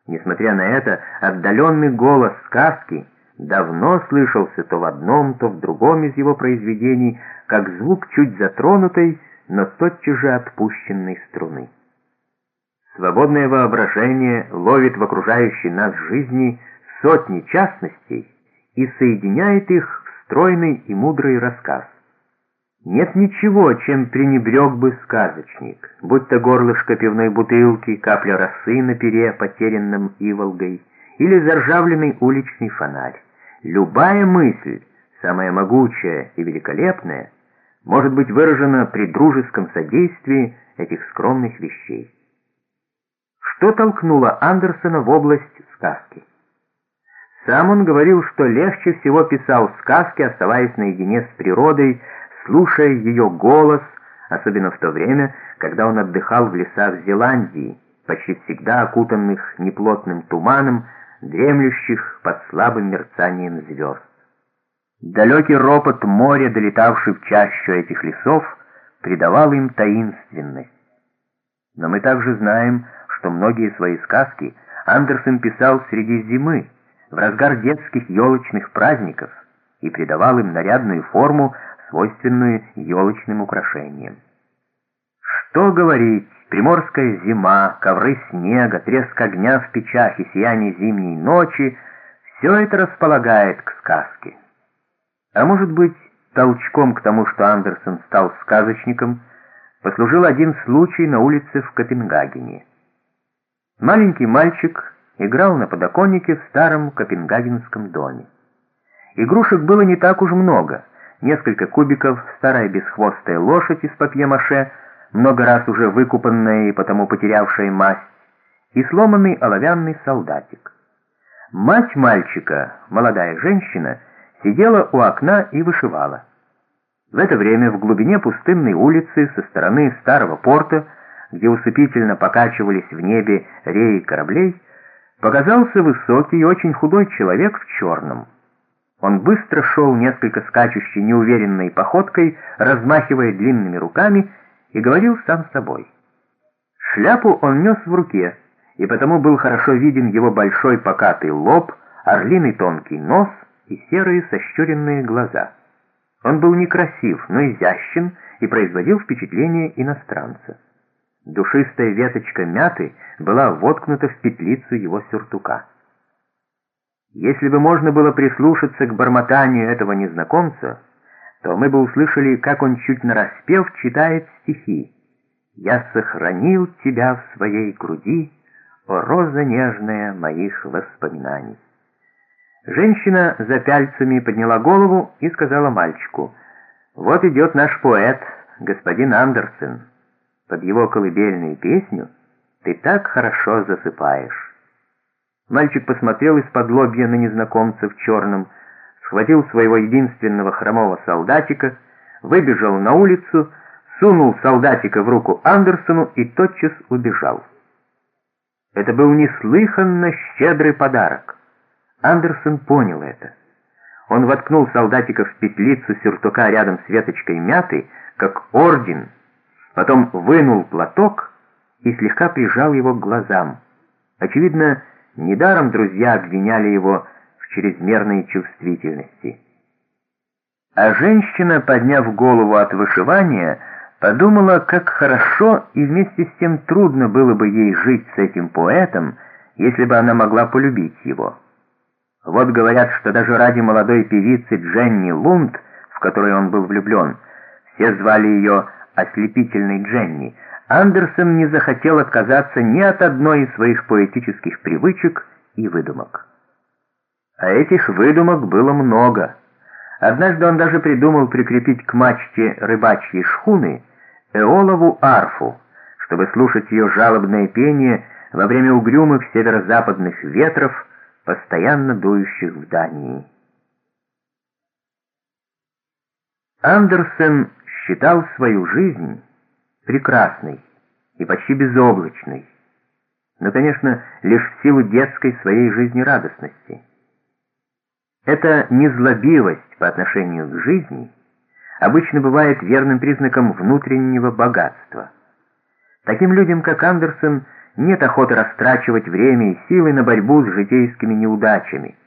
Несмотря на это, отдаленный голос сказки давно слышался то в одном, то в другом из его произведений, как звук чуть затронутой, но тотчас же отпущенной струны. Свободное воображение ловит в окружающей нас жизни сотни частностей и соединяет их в стройный и мудрый рассказ. Нет ничего, чем пренебрег бы сказочник, будь то горлышко пивной бутылки, капля росы на пере, потерянном иволгой, или заржавленный уличный фонарь. Любая мысль, самая могучая и великолепная, может быть выражена при дружеском содействии этих скромных вещей. Что толкнуло Андерсена в область сказки? Сам он говорил, что легче всего писал сказки, оставаясь наедине с природой, слушая ее голос, особенно в то время, когда он отдыхал в лесах Зеландии, почти всегда окутанных неплотным туманом, дремлющих под слабым мерцанием звезд. Далекий ропот моря, долетавший в чащу этих лесов, придавал им таинственность. Но мы также знаем, что многие свои сказки Андерсен писал среди зимы, в разгар детских елочных праздников, и придавал им нарядную форму, свойственную елочным украшениям. Что говорить, приморская зима, ковры снега, треск огня в печах и сияние зимней ночи — все это располагает к сказке. А может быть, толчком к тому, что Андерсен стал сказочником, послужил один случай на улице в Копенгагене. Маленький мальчик играл на подоконнике в старом копенгагенском доме. Игрушек было не так уж много. Несколько кубиков, старая бесхвостая лошадь из папье-маше, много раз уже выкупанная и потому потерявшая масть, и сломанный оловянный солдатик. Мать мальчика, молодая женщина, сидела у окна и вышивала. В это время в глубине пустынной улицы со стороны старого порта, где усыпительно покачивались в небе реи кораблей, показался высокий и очень худой человек в черном. Он быстро шел несколько скачущей неуверенной походкой, размахивая длинными руками, и говорил сам с собой. Шляпу он нес в руке, и потому был хорошо виден его большой покатый лоб, орлиный тонкий нос и серые сощуренные глаза. Он был некрасив, но изящен и производил впечатление иностранца. Душистая веточка мяты была воткнута в петлицу его сюртука. Если бы можно было прислушаться к бормотанию этого незнакомца, то мы бы услышали, как он чуть нараспев читает стихи. «Я сохранил тебя в своей груди, о роза нежная моих воспоминаний». Женщина за пяльцами подняла голову и сказала мальчику: «Вот идет наш поэт, господин Андерсен. Под его колыбельную песню ты так хорошо засыпаешь». Мальчик посмотрел из-под-лобья на незнакомца в черном, схватил своего единственного хромого солдатика, выбежал на улицу, сунул солдатика в руку Андерсену и тотчас убежал. Это был неслыханно щедрый подарок. Андерсен понял это. Он воткнул солдатика в петлицу сюртука рядом с веточкой мяты, как орден, потом вынул платок и слегка прижал его к глазам. Очевидно, недаром друзья обвиняли его в чрезмерной чувствительности. А женщина, подняв голову от вышивания, подумала, как хорошо и вместе с тем трудно было бы ей жить с этим поэтом, если бы она могла полюбить его. Вот говорят, что даже ради молодой певицы Дженни Лунд, в которой он был влюблен, все звали ее «ослепительной Дженни», Андерсен не захотел отказаться ни от одной из своих поэтических привычек и выдумок. А этих выдумок было много. Однажды он даже придумал прикрепить к мачте рыбачьей шхуны эолову арфу, чтобы слушать ее жалобное пение во время угрюмых северо-западных ветров, постоянно дующих в Дании. Андерсен считал свою жизнь прекрасной и почти безоблачной, но, конечно, лишь в силу детской своей жизнерадостности. Эта незлобивость по отношению к жизни обычно бывает верным признаком внутреннего богатства. Таким людям, как Андерсен, нет охоты растрачивать время и силы на борьбу с житейскими неудачами.